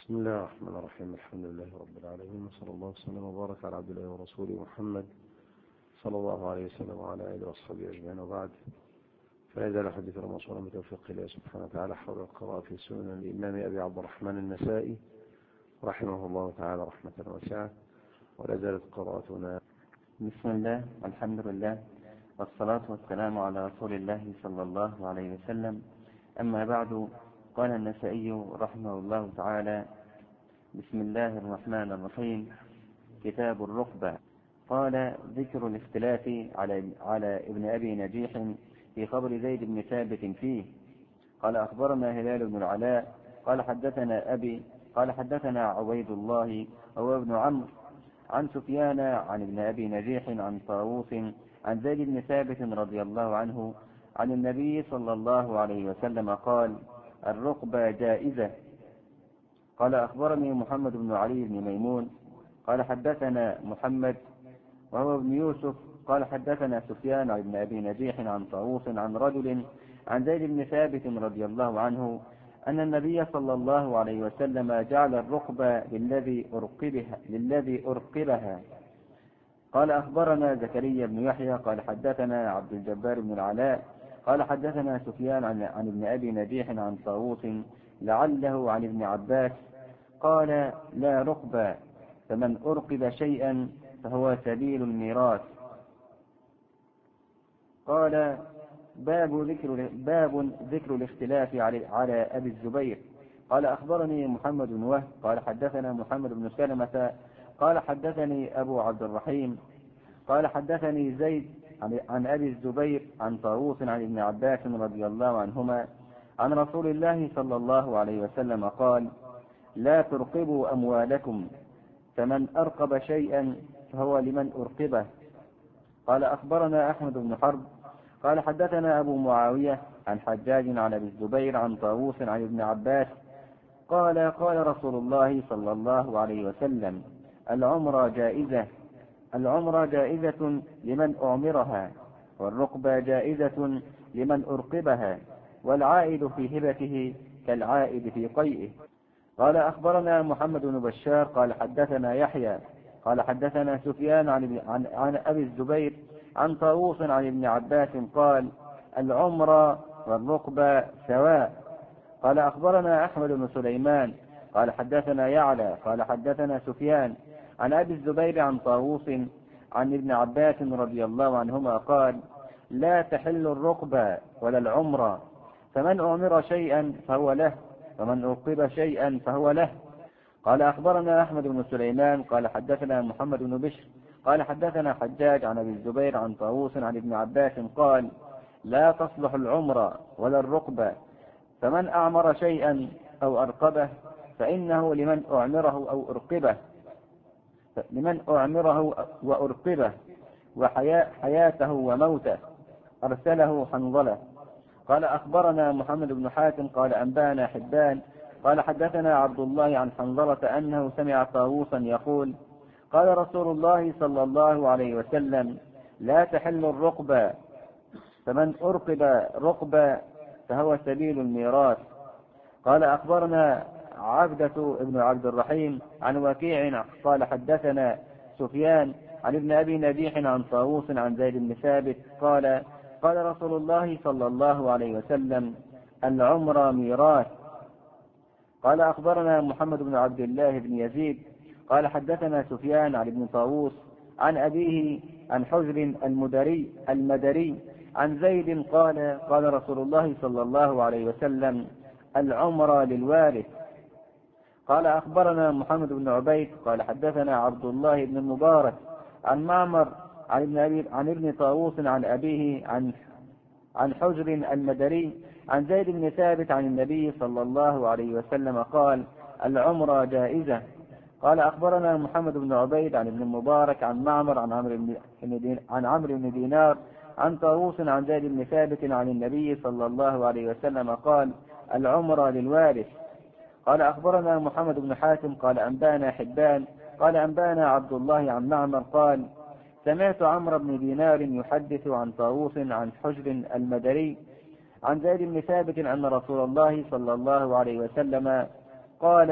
بسم الله الرحمن الرحيم. الحمد لله رب العالمين، وصلى الله وسلم وبارك على عبد الله ورسوله محمد صلى الله عليه وسلم وعلى آله وصحبه أجمعين، وبعد. فلا يزال حديثنا موصولا بتوفيق الله سبحانه وتعالى حول القراءة في سنن الإمام أبي عبد الرحمن النسائي رحمه الله تعالى رحمة واسعة، ولا زالت قراءتنا. بسم الله والحمد لله والصلاة والسلام على رسول الله صلى الله عليه وسلم. أما بعد، قال النسائي رحمه الله تعالى: بسم الله الرحمن الرحيم. كتاب الرقبة. قال: ذكر الاختلاف على ابن أبي نجيح في خبر زيد بن ثابت فيه. قال: أخبرنا هلال بن العلاء قال: حدثنا أبي قال: حدثنا عبيد الله هو ابن عمرو عن سفيان عن ابن أبي نجيح عن طاووس عن زيد بن ثابت رضي الله عنه عن النبي صلى الله عليه وسلم قال: الرقبة جائزة. قال: أخبرني محمد بن علي بن ميمون قال: حدثنا محمد وهو ابن يوسف قال: حدثنا سفيان عن ابن أبي نجيح عن طاووس عن رجل عن زيد بن ثابت رضي الله عنه أن النبي صلى الله عليه وسلم جعل الرقبة للذي أرقبها. قال: أخبرنا زكريا بن يحيى قال: حدثنا عبد الجبار بن العلاء قال: حدثنا سفيان عن ابن أبي نجيح عن طاووس لعله عن ابن عباس قال: لا رقبة، فمن أرقب شيئا فهو سبيل الميراث. قال: باب ذكر الاختلاف على أبي الزبير. قال: أخبرني محمد بن وهب قال: حدثنا محمد بن سلمة قال: حدثني أبو عبد الرحيم قال: حدثني زيد عن أبي الزبير عن طاووس عن ابن عباس رضي الله عنهما عن رسول الله صلى الله عليه وسلم قال: لا ترقبوا أموالكم، فمن أرقب شيئا فهو لمن أرقبه. قال: أخبرنا أحمد بن حرب قال: حدثنا أبو معاوية عن حجاج عن أبي الزبير عن طاووس عن ابن عباس قال: قال رسول الله صلى الله عليه وسلم: العمرة جائزة لمن أعمرها، والرقبة جائزة لمن أرقبها، والعائد في هبته كالعائد في قيئه. قال: أخبرنا محمد بن بشار قال: حدثنا يحيى قال: حدثنا سفيان عن أبي الزبير عن طاووس عن ابن عباس قال: العمرة والرقبة سواء. قال: أخبرنا أحمد بن سليمان قال: حدثنا يعلى قال: حدثنا سفيان عن أبي الزبير عن طاووس عن ابن عباس رضي الله عنهما قال: لا تحل الرقبة ولا العمرة، فمن أعمر شيئا فهو له، ومن أرقب شيئا فهو له. قال: أخبرنا أحمد بن سليمان قال: حدثنا محمد بن بشر قال: حدثنا حجاج عن أبي الزبير عن طاووس عن ابن عباس قال: لا تصلح العمرة ولا الرقبة، فمن أعمر شيئا أو أرقبه فإنه لمن أعمره وأرقبه وحياته وموته. أرسله حنظلة. قال: أخبرنا محمد بن حاتم قال: أنبانا حبان قال: حدثنا عبد الله عن حنظلة أنه سمع طاووسا يقول: قال رسول الله صلى الله عليه وسلم: لا تحل الرقبة، فمن أرقب رقبة فهو سبيل الميراث. قال: أخبرنا عبدة بن عبد الرحيم عن وكيع قال: حدثنا سفيان عن ابن أبي نجيح عن طاووس عن زيد بن ثابت قال: قال رسول الله صلى الله عليه وسلم: العمرة ميراث. قال: أخبرنا محمد بن عبد الله بن يزيد قال: حدثنا سفيان عن ابن طاووس عن أبيه عن حجر المدري عن زيد قال: قال رسول الله صلى الله عليه وسلم: العمرة للوارث. قال: أخبرنا محمد بن عبيد قال: حدثنا عبد الله بن المبارك عن معمر عن ابن طاووس عن أبيه عن حجر المدري عن زيد بن ثابت عن النبي صلى الله عليه وسلم قال: العمرة جائزة. قال: أخبرنا محمد بن عبيد عن ابن المبارك عن معمر عن عمرو بن دينار عن طاووس عن زيد بن ثابت عن النبي صلى الله عليه وسلم قال: العمرة للوارث. قال: أخبرنا محمد بن حاتم قال: أنبانا حبان قال: أنبانا عبد الله عن معمر قال: سمعت عمرو بن دينار يحدث عن طاووس عن حجر المدري عن زيد بن ثابت أن رسول الله صلى الله عليه وسلم قال: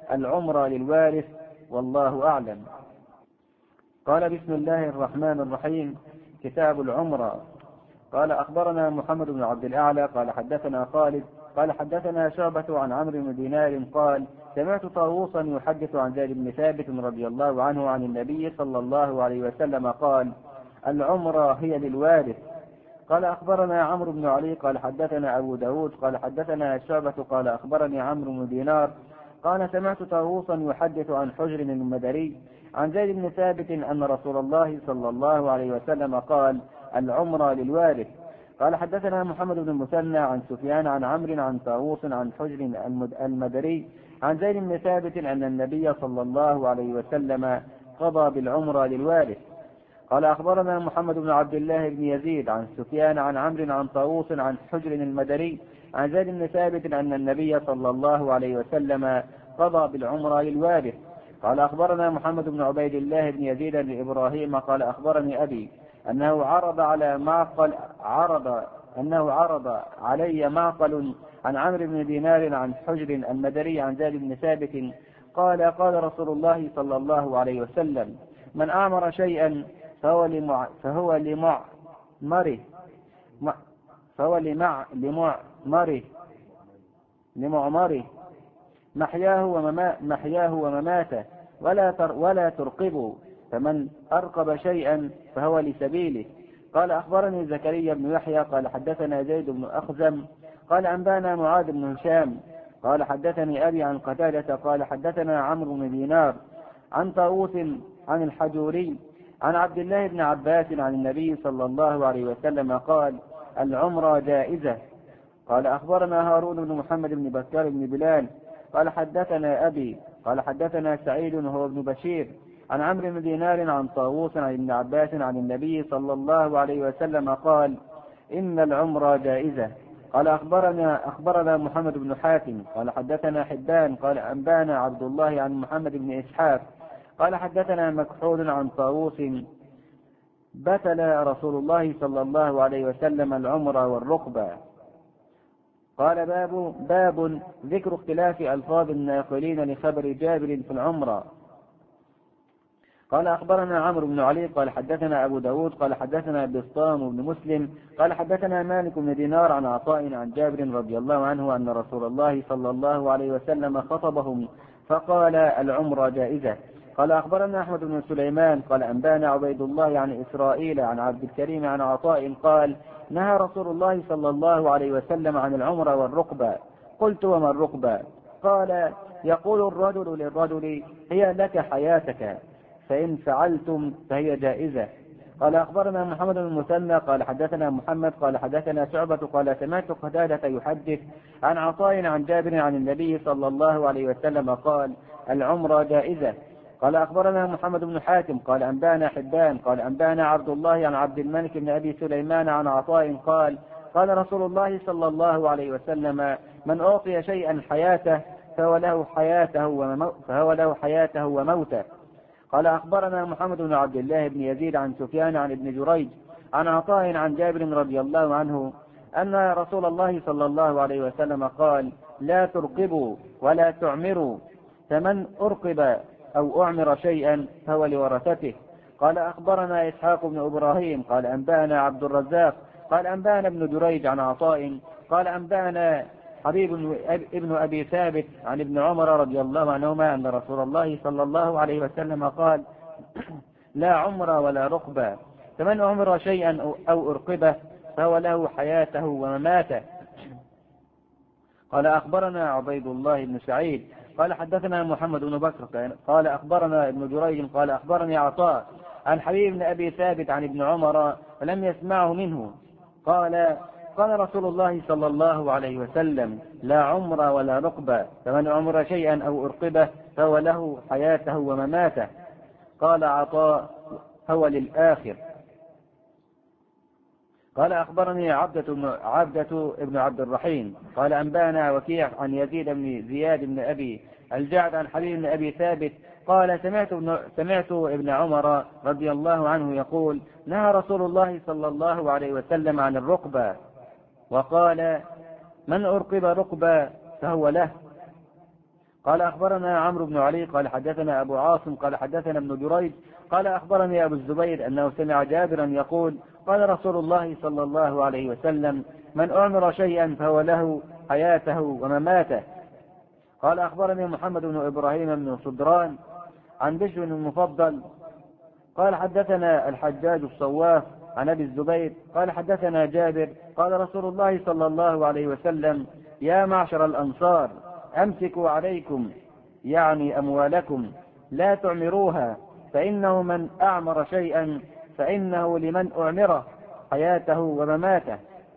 العمرة للوارث، والله أعلم. قال: بسم الله الرحمن الرحيم. كتاب العمرة. قال: أخبرنا محمد بن عبد الأعلى قال حدثنا خالد قال حدثنا شعبة عن عمرو بن دينار قال: سمعت طاووسا يحدث عن زيد بن ثابت رضي الله عنه عن النبي صلى الله عليه وسلم قال: العمرة هي للوارث. قال: أخبرنا عمرو بن علي قال حدثنا أبو داود قال حدثنا شعبة قال أخبرني عمرو بن دينار قال: سمعت طاووسا يحدث عن حجر المدري عن زيد بن ثابت أن رسول الله صلى الله عليه وسلم قال: العمرة للوارث. قال: حدثنا محمد بن المثنى عن سفيان عن عمرو عن طاووس عن حجر المدري عن زيد بن ثابت أن النبي صلى الله عليه وسلم قضى بالعمرة للوارث. قال: أخبرنا محمد بن عبد الله بن يزيد عن سفيان عن عمرو عن طاووس عن حجر المدري عن زيد بن ثابت أن النبي صلى الله عليه وسلم قضى بالعمرة للوارث. قال: أخبرنا محمد بن عبيد الله بن يزيد بن إبراهيم قال: أخبرني أبي أنه عرض علي معقل عن عمرو بن دينار عن حجر المدري عن زيد بن ثابت قال: قال رسول الله صلى الله عليه وسلم: من أعمر شيئا فهو لمعمره محياه ومماته ولا ترقبوا، فمن أرقب شيئا فهو لسبيله. قال: أخبرني زكريا بن يحيى قال حدثنا زيد بن أخزم قال: أنبانا معاذ بن هشام قال: حدثني أبي عن قتادة قال: حدثنا عمرو بن دينار عن طاووس عن الحجوري عن عبد الله بن عباس عن النبي صلى الله عليه وسلم قال: العمرة جائزة. قال: أخبرنا هارون بن محمد بن بكار بن بلال قال: حدثنا أبي قال: حدثنا سعيد وهو ابن بشير عن عمرو بن دينار عن طاووس عن ابن عباس عن النبي صلى الله عليه وسلم قال: إن العمرة جائزة. قال: أخبرنا محمد بن حاتم قال: حدثنا حبان قال: أنبانا عبد الله عن محمد بن إسحاق قال: حدثنا مكحول عن طاووس: بتل رسول الله صلى الله عليه وسلم العمرة والرقبة. قال: باب ذكر اختلاف ألفاظ الناقلين لخبر جابر في العمرة. قال: أخبرنا عمرو بن علي قال: حدثنا أبو داود قال: حدثنا بسطام بن مسلم قال: حدثنا مالك بن دينار عن عطاء عن جابر رضي الله عنه أن رسول الله صلى الله عليه وسلم خطبهم فقال: العمرة جائزة. قال: أخبرنا أحمد بن سليمان قال: أنبانا عبيد الله عن إسرائيل عن عبد الكريم عن عطاء قال: نهى رسول الله صلى الله عليه وسلم عن العمرة والرقبة. قلت: وما الرقبة؟ قال: يقول الرجل للرجل: هي لك حياتك، فإن فعلتم فهي جائزة. قال: أخبرنا محمد بن المثنى قال: حدثنا محمد قال: حدثنا شعبة قال: سمعت قتادة يحدث عن عطاء عن جابر عن النبي صلى الله عليه وسلم قال: العمرة جائزة. قال: أخبرنا محمد بن حاتم قال: أنبانا حبان قال: أنبانا عبد الله عن عبد الملك بن أبي سليمان عن عطاء قال: قال رسول الله صلى الله عليه وسلم: من أعطي شيئا حياته فهو له حياته وموته. قال: أخبرنا محمد بن عبد الله بن يزيد عن سفيان عن ابن جريج عن عطاء عن جابر رضي الله عنه أن رسول الله صلى الله عليه وسلم قال: لا ترقبوا ولا تعمروا، فمن أرقب أو أعمر شيئا فهو لورثته. قال: أخبرنا إسحاق بن إبراهيم قال: أنبانا عبد الرزاق قال: أنبانا ابن جريج عن عطاء قال: أنبانا حبيب ابن أبي ثابت عن ابن عمر رضي الله عنهما أن رسول الله صلى الله عليه وسلم قال: لا عمر ولا رقبة، فمن أعمر شيئا أو أرقبه فهو له حياته ومماته. قال: أخبرنا عبيد الله بن سعيد قال: حدثنا محمد بن بكر قال: أخبرنا ابن جريج قال: أخبرني عطاء عن حبيب بن أبي ثابت عن ابن عمر فلم يسمعه منه قال: قال رسول الله صلى الله عليه وسلم: لا عمر ولا رقبة، فمن عمر شيئا أو أرقبه فهو له حياته ومماته. قال عطاء: هو للآخر. قال: أخبرني عبدة ابن عبد الرحيم قال: أنبانا وكيع عن يزيد بن زياد بن أبي الجعد عن حبيب بن أبي ثابت قال: سمعت ابن عمر رضي الله عنه يقول: نهى رسول الله صلى الله عليه وسلم عن الرقبة، وقال: من أرقب رقبة فهو له. قال أخبرنا عمرو بن علي قال حدثنا أبو عاصم قال حدثنا ابن جريج قال أخبرني أبو الزبير أنه سمع جابرا يقول قال رسول الله صلى الله عليه وسلم من أعمر شيئا فهو له حياته ومماته. قال أخبرني محمد بن إبراهيم بن صدران عن بشر المفضل قال حدثنا الحجاج الصواف عن أبي الزبير قال حدثنا جابر قال رسول الله صلى الله عليه وسلم يا معشر الأنصار أمسكوا عليكم يعني أموالكم لا تعمروها فإنه من أعمر شيئا فإنه لمن أعمره حياته ومماته.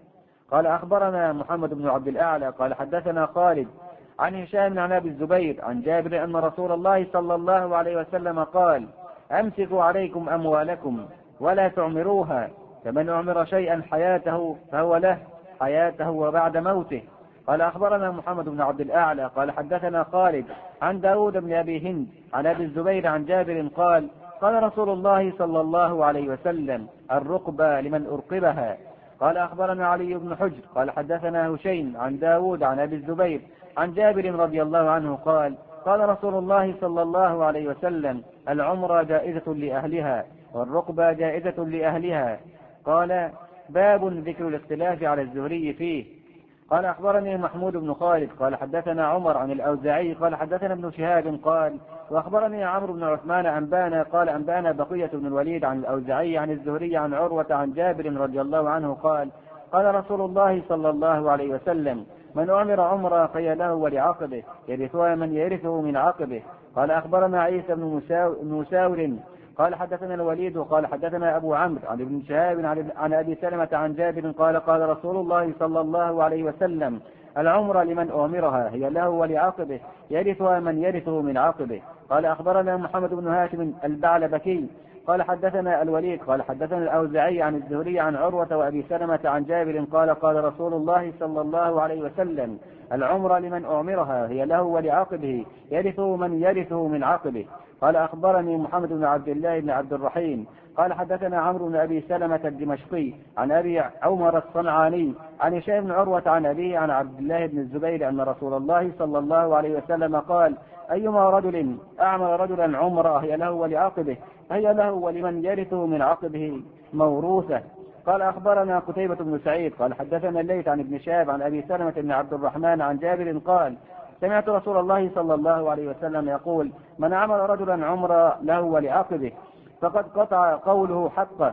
قال أخبرنا محمد بن عبد الأعلى قال حدثنا خالد عن هشام عن أبي الزبير عن جابر أن رسول الله صلى الله عليه وسلم قال أمسكوا عليكم أموالكم ولا تعمروها فمن أعمر شيئا حياته فهو له حياته وبعد موته. قال أخبرنا محمد بن عبد الأعلى قال حدثنا خالد عن داود بن أبي هند عن أبي الزبير عن جابر قال قال رسول الله صلى الله عليه وسلم الرقبة لمن أرقبها. قال أخبرنا علي بن حجر قال حدثنا هشيم عن داود عن أبي الزبير عن جابر رضي الله عنه قال قال رسول الله صلى الله عليه وسلم العمرة جائزة لأهلها والرقبة جائزة لأهلها. قال باب ذكر الاختلاف على الزهري فيه. قال أخبرني محمود بن خالد قال حدثنا عمر عن الأوزاعي قال حدثنا ابن شهاب قال وأخبرني عمرو بن عثمان أنبانا قال أنبانا بقية بن الوليد عن الأوزاعي عن الزهري عن عروة عن جابر رضي الله عنه قال قال رسول الله صلى الله عليه وسلم من أعمر عمره فهي له ولعقبه يرثها من يرثه من عقبه. قال أخبرنا عيسى بن مساور قال حدثنا الوليد قال حدثنا أبو عمرو عن ابن شهاب عن أبي سلمة عن جابر قال قال رسول الله صلى الله عليه وسلم العمرة لمن أعمرها هي له ولعقبه يرثها من يرثه من عقبه. قال أخبرنا محمد بن هاشم البعلبكي قال حدثنا الوليد قال حدثنا الأوزاعي عن الزهري عن عروة وأبي سلمة عن جابر قال قال رسول الله صلى الله عليه وسلم العمرة لمن أعمرها هي له ولعقبه يرثه من يرثه من عقبه. قال أخبرني محمد بن عبد الله بن عبد الرحيم قال حدثنا عمرو بن أبي سلمة الدمشقي عن أبي عمر الصنعاني عن هشام بن عروة عن أبيه عن عبد الله بن الزبير أن رسول الله صلى الله عليه وسلم قال أيما رجل أعمر رجلا عمره هي له ولعقبه هي له ولمن يرثه من عقبه موروثة. قال أخبرنا قتيبة بن سعيد قال حدثنا الليث عن ابن شهاب عن أبي سلمة بن عبد الرحمن عن جابر قال سمعت رسول الله صلى الله عليه وسلم يقول من عمر رجلا عمرا له ولعقبه فقد قطع قوله حقه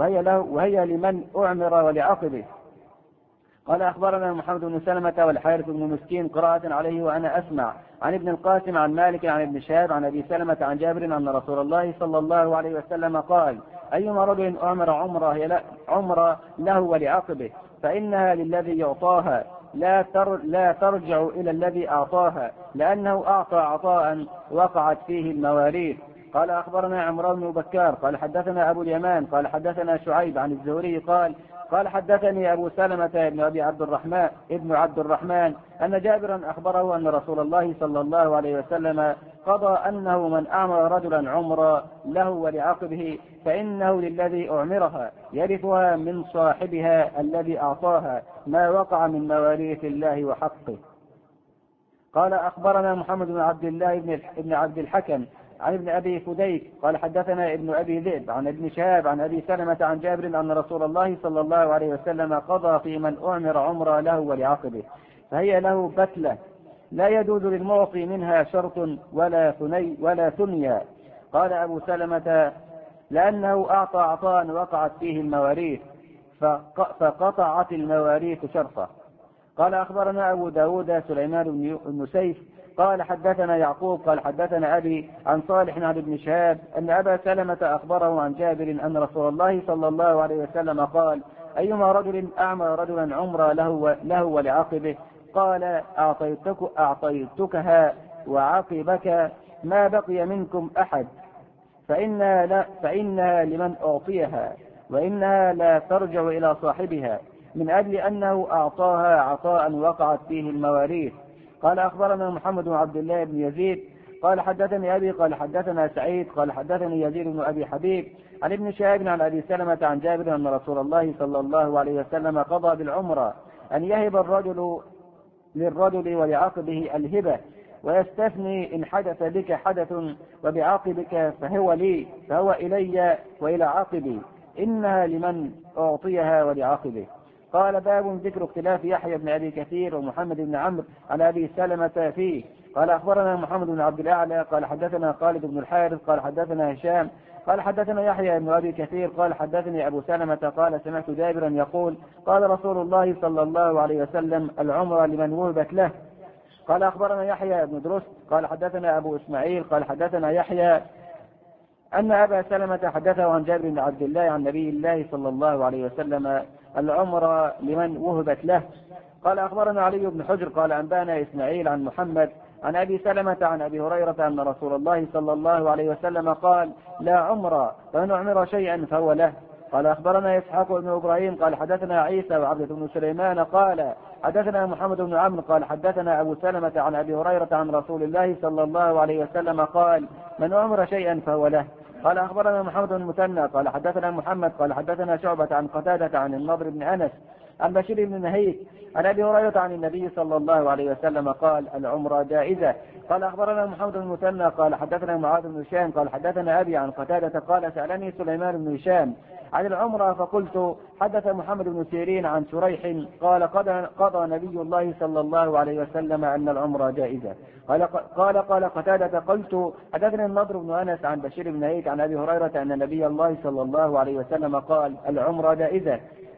وهي لمن أعمر ولعقبه. قال أخبرنا محمد بن سلمة والحارث بن مسكين قراءة عليه وأنا أسمع عن ابن القاسم عن مالك عن ابن شهاب عن أبي سلمة عن جابر أن رسول الله صلى الله عليه وسلم قال أيما رجل أعمر عمرة له ولعقبه فإنها للذي يعطاها لا ترجع إلى الذي أعطاها لأنه أعطى عطاء وقعت فيه المواريث. قال أخبرنا عمران بن بكار قال حدثنا أبو اليمان قال حدثنا شعيب عن الزهري قال حدثني أبو سلمة ابن عبد الرحمن أن جابرا أخبره أن رسول الله صلى الله عليه وسلم قضى أنه من أعمر رجلا عمرا له ولعقبه فإنه للذي أعمرها يرثها من صاحبها الذي أعطاها ما وقع من مواريث الله وحقه. قال أخبرنا محمد بن عبد الله بن عبد الحكم عن ابن أبي فديك قال حدثنا ابن أبي ذئب عن ابن شهاب عن أبي سلمة عن جابر أن رسول الله صلى الله عليه وسلم قضى في من أعمر عمرا له ولعقبه فهي له بتلة لا يجوز للمعطي منها شرط ولا ثنيا. قال أبو سلمة لأنه أعطى عطاء وقعت فيه المواريث فقطعت المواريث شرطه. قال أخبرنا أبو داود سليمان بن سيف قال حدثنا يعقوب قال حدثنا أبي عن صالح عن ابن شهاب أن أبا سلمة أخبره عن جابر أن رسول الله صلى الله عليه وسلم قال أيما رجل أعمر رجلا عمرا له ولعقبه قال أعطيتكها وعقبك ما بقي منكم أحد فإنها لمن أعطيها وإنها لا ترجع إلى صاحبها من أجل أنه أعطاها عطاء وقعت فيه المواريث. قال أخبرنا محمد بن عبد الله بن يزيد قال حدثني أبي قال حدثنا سعيد قال حدثني يزيد بن أبي حبيب عن ابن شهاب عن أبي سلمة عن جابر أن رسول الله صلى الله عليه وسلم قضى بالعمرة أن يهب الرجل للرجل ولعقبه الهبة ويستثني إن حدث بك حدث وبعاقبك فهو إلي وإلى عاقبي، إنها لمن أعطيها ولعاقبه. قال باب ذكر اختلاف يحيى بن أبي كثير ومحمد بن عمرو عن أبي سلمة فيه. قال أخبرنا محمد بن عبد الأعلى قال حدثنا خالد بن الحارث قال حدثنا هشام قال حدثنا يحيى بن أبي كثير قال حدثني أبو سلمة قال سمعت جابرا يقول قال رسول الله صلى الله عليه وسلم العمرة لمن وهبت له. قال أخبرنا يحيى بن درست قال حدثنا أبو إسماعيل قال حدثنا يحيى أن أبا سلمة حدثه عن جابر بن عبد الله عن نبي الله صلى الله عليه وسلم العمرة لمن وهبت له. قال أخبرنا علي بن حجر قال أنبانا إسماعيل عن محمد عن أبي سلمة عن أبي هريرة أن رسول الله صلى الله عليه وسلم قال لا عمرة فمن أعمر شيئا فهو له. قال أخبرنا إسحاق بن إبراهيم قال حدثنا عيسى وعبدة بن سليمان قال حدثنا محمد بن عمرو قال حدثنا أبو سلمة عن أبي هريرة عن رسول الله صلى الله عليه وسلم قال من أعمر شيئا فهو له. قال أخبرنا محمد بن المثنى قال حدثنا محمد قال حدثنا شعبة عن قتادة عن النضر بن أنس عن بشير بن نهيك عن أبي هريرة عن النبي صلى الله عليه وسلم قال العمرة جائزة. قال أخبرنا محمد بن المثنى قال حدثنا معاذ بن هشام قال حدثنا أبي عن قتادة قال سألني سليمان بن هشام عن العمرة فقلت حدث محمد بن سيرين عن شريح قال قضى نبي الله صلى الله عليه وسلم أن العمرة جائزة. قال قتادة قلت حدثنا النضر بن أنس عن بشير بن نهيك عن أبي هريرة أن نبي الله صلى الله عليه وسلم قال العمرة جائزة.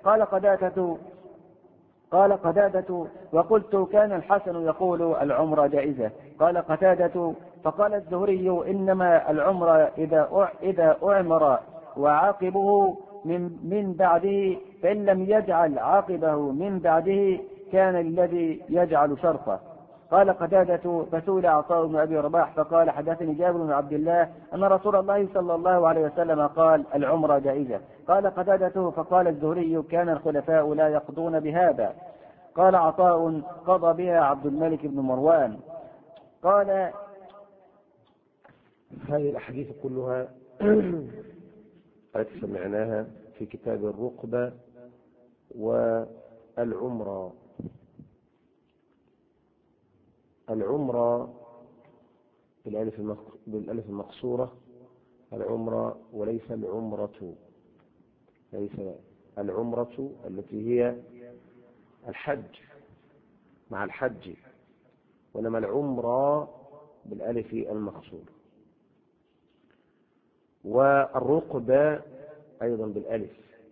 قال قتادة وقلت كان الحسن يقول العمرة جائزة. قال قتادة فقال الزهري إنما العمرة إذا أعمر وعاقبه من بعده فإن لم يجعل عاقبه من بعده كان الذي يجعل شرطه. قال قتادة فسئل عطاء بن أبي رباح فقال حدثني جابر بن عبد الله أن رسول الله صلى الله عليه وسلم قال العمرة جائزة. قال قتادة فقال الزهري كان الخلفاء لا يقضون بهذا. قال عطاء قضى بها عبد الملك بن مروان. قال هذه الأحاديث كلها التي سمعناها في كتاب الرقبة والعمرة. العمرة بالألف المقصورة العمرة وليس العمرة، ليس العمرة التي هي الحج مع الحج، وإنما العمرة بالألف المقصورة. والرقبة أيضا بالألف،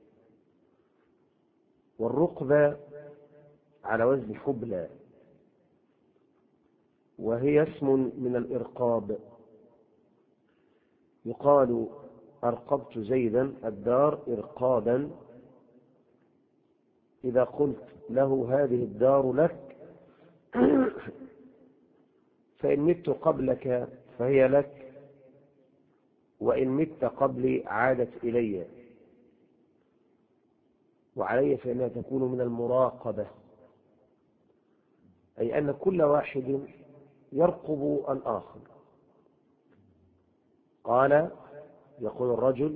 والرقبة على وزن حبلى، وهي اسم من الإرقاب. يقال أرقبت زيدا الدار إرقابا إذا قلت له هذه الدار لك فإن مت قبلك فهي لك، وإن مت قبلي عادت إلي، وعلي فإنها تكون من المراقبة، أي أن كل واحد يرقب الآخر. قال يقول الرجل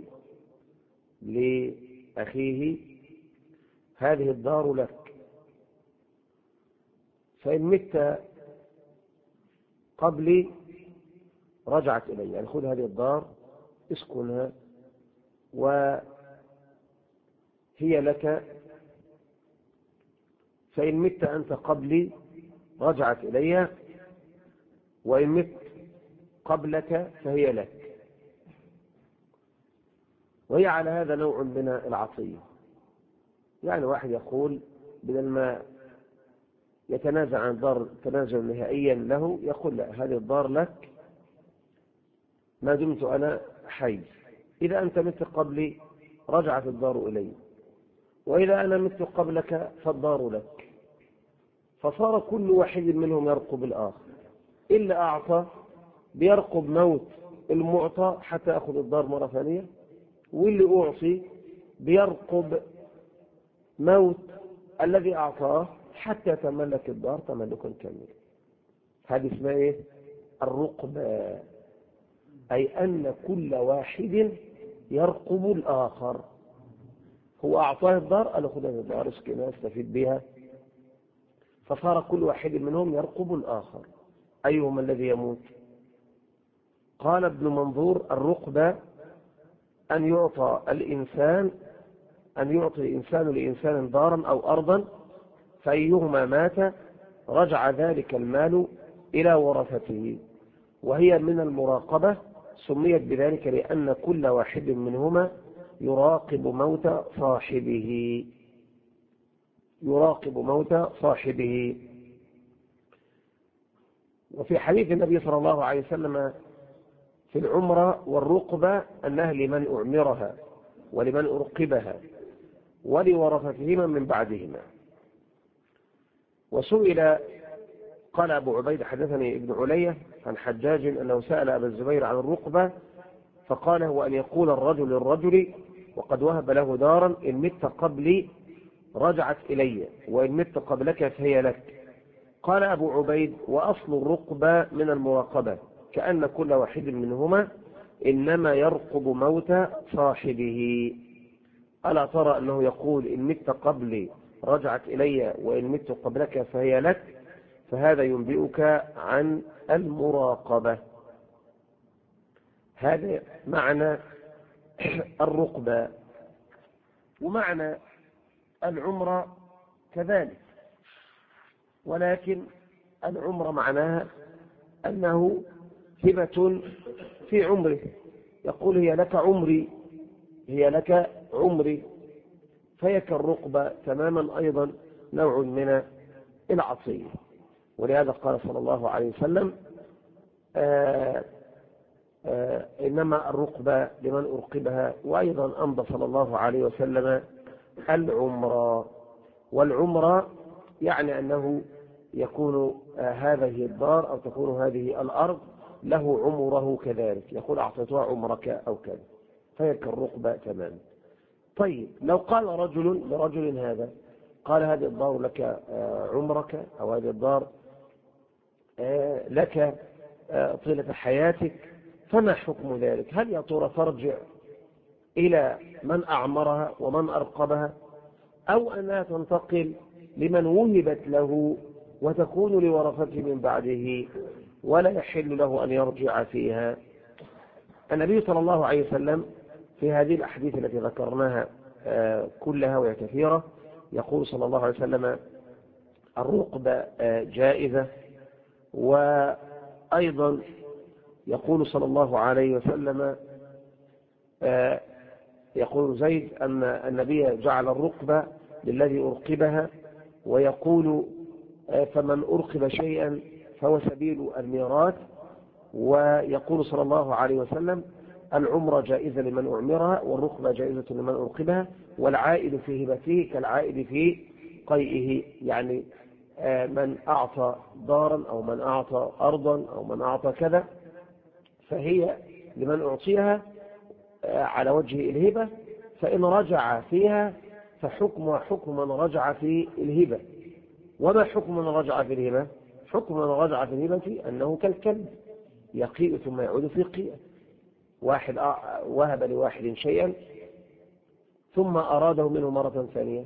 لأخيه هذه الدار لك، فإن مت قبلي رجعت إلي، يعني خذ هذه الدار اسكنها وهي لك، فإن مت أنت قبلي رجعت إلي، وإن مت قبلك فهي لك. وهي على هذا نوع من العطية، يعني واحد يقول بدل ما يتنازع عن الدار تنازع نهائيا له، يقول لا، هذه الدار لك ما دمت أنا حي، إذا أنت مت قبلي رجعت الدار إلي، وإذا أنا مت قبلك فالدار لك. فصار كل واحد منهم يرقب الآخر، إلا أعطى بيرقب موت المعطى حتى أخذ الدار مرة ثانية، واللي أعطي بيرقب موت الذي أعطاه حتى تملك الدار تملكا كاملا. هذه اسمها إيه؟ الرقبة، أي أن كل واحد يرقب الآخر. هو أعطاه الدار، قال خذ هذه الدار اسكنها استفيد بها، فصار كل واحد منهم يرقب الآخر. أيهما الذي يموت؟ قال ابن منظور الرقبة أن يعطي الإنسان لإنسان دارا أو أرضا، فأيهما مات رجع ذلك المال إلى ورثته، وهي من المراقبة، سميت بذلك لأن كل واحد منهما يراقب موت صاحبه. وفي حديث النبي صلى الله عليه وسلم في العمرة والرقبة أنها لمن أعمرها ولمن أرقبها ولورثتهما من بعدهما. وسئل، قال أبو عبيد حدثني ابن علية عن حجاج أنه سأل أبا الزبير عن الرقبة فقال هو أن يقول الرجل للرجل وقد وهب له دارا إن مت قبلي رجعت إلي وإن مت قبلك فهي لك. قال أبو عبيد وأصل الرقبة من المراقبة، كأن كل واحد منهما إنما يرقب موت صاحبه. ألا ترى أنه يقول إن مت قبلي رجعت إلي وإن مت قبلك فهي لك؟ فهذا ينبئك عن المراقبة. هذا معنى الرقبة. ومعنى العمرة كذلك، ولكن العمرة معناها أنه هبة في عمره، يقول هي لك عمري، فهي كالرقبة تماما أيضا نوع من العطية. ولهذا قال صلى الله عليه وسلم إنما الرقبة لمن أرقبها. وأيضا أمضى صلى الله عليه وسلم العمرة، والعمرة يعني أنه يكون هذه الدار أو تكون هذه الأرض له عمره كذلك، يقول أعطيتها عمرك أو كذا، فهي كالرقبة تماما. طيب لو قال رجل لرجل هذا، قال هذه الدار لك عمرك، أو هذه الدار لك طيلة حياتك، فما حكم ذلك؟ هل يا ترى ترجع إلى من أعمرها ومن أرقبها، أو أنها تنتقل لمن وهبت له وتكون لورثته من بعده ولا يحل له أن يرجع فيها؟ النبي صلى الله عليه وسلم في هذه الأحاديث التي ذكرناها كلها وهي كثيرة يقول صلى الله عليه وسلم الرقبة جائزة. وأيضا يقول صلى الله عليه وسلم يقول زيد أن النبي جعل الرقبة للذي أرقبها، ويقول فمن أرقب شيئا فهو سبيل الميراث. ويقول صلى الله عليه وسلم العمرة جائزة لمن أعمرها والرقبة جائزة لمن أرقبها، والعائد في هبته كالعائد في قيئه، يعني من أعطى دارا أو من أعطى أرضا أو من أعطى كذا فهي لمن أعطيها على وجه الهبة، فإن رجع فيها فحكم حكم من رجع في الهبة. وما حكم من رجع في الهبة؟ حكم من رجع في الهبة أنه كالكلب يقيء ثم يعود في قيئة. واحد وهب لواحد شيئا ثم أراده منه مرة ثانية،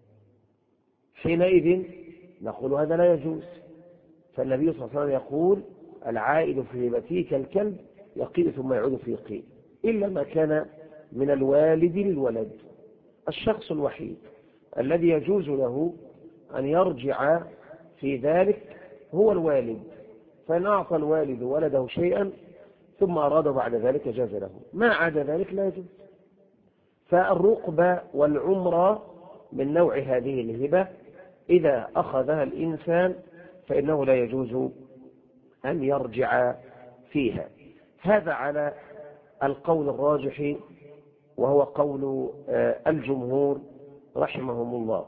حينئذ نقول هذا لا يجوز. فالنبي صلى الله عليه وسلم يقول العائد في هبته كالكلب يقيء ثم يعود في قيء، إلا ما كان من الوالد للولد. الشخص الوحيد الذي يجوز له أن يرجع في ذلك هو الوالد، فإن أعطى الوالد ولده شيئا ثم أراد بعد ذلك جاز له، ما عدا ذلك لا يجوز. فالرقبة والعمرة من نوع هذه الهبة، إذا أخذها الإنسان فإنه لا يجوز أن يرجع فيها. هذا على القول الراجح وهو قول الجمهور رحمهم الله.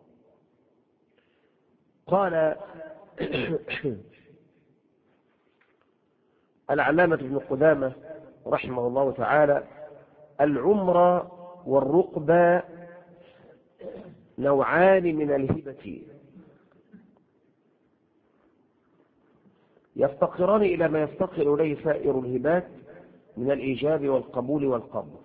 قال العلامة ابن قدامة رحمه الله تعالى العمرة والرقبة نوعان من الهبة يفتقران إلى ما يفتقر إليه سائر الهبات من الإيجاب والقبول والقبض،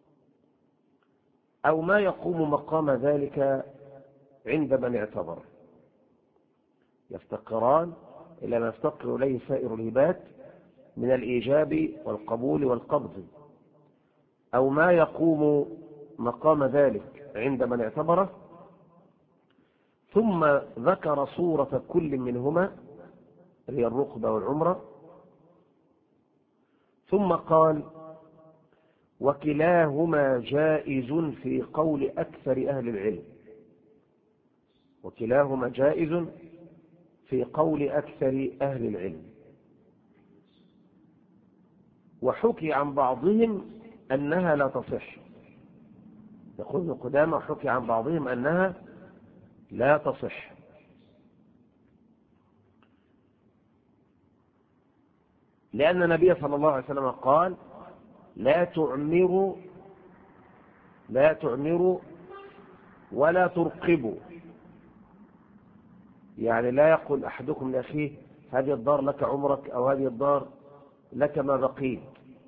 أو ما يقوم مقام ذلك عند من اعتبر. يفتقران إلى ما يفتقر إليه سائر الهبات من الإيجاب والقبول والقبض، أو ما يقوم مقام ذلك عند من اعتبره، ثم ذكر صورة كل منهما هي الرقبة والعمرة، ثم قال وكلاهما جائز في قول أكثر أهل العلم، وكلاهما جائز في قول أكثر أهل العلم. وحكي عن بعضهم أنها لا تصح، يقول ابن قدامة وحكي عن بعضهم أنها لا تصح، لأن النبي صلى الله عليه وسلم قال لا تعمروا ولا ترقبوا، يعني لا يقول أحدكم لأخيه هذه الدار لك عمرك أو هذه الدار لك ما بقيت.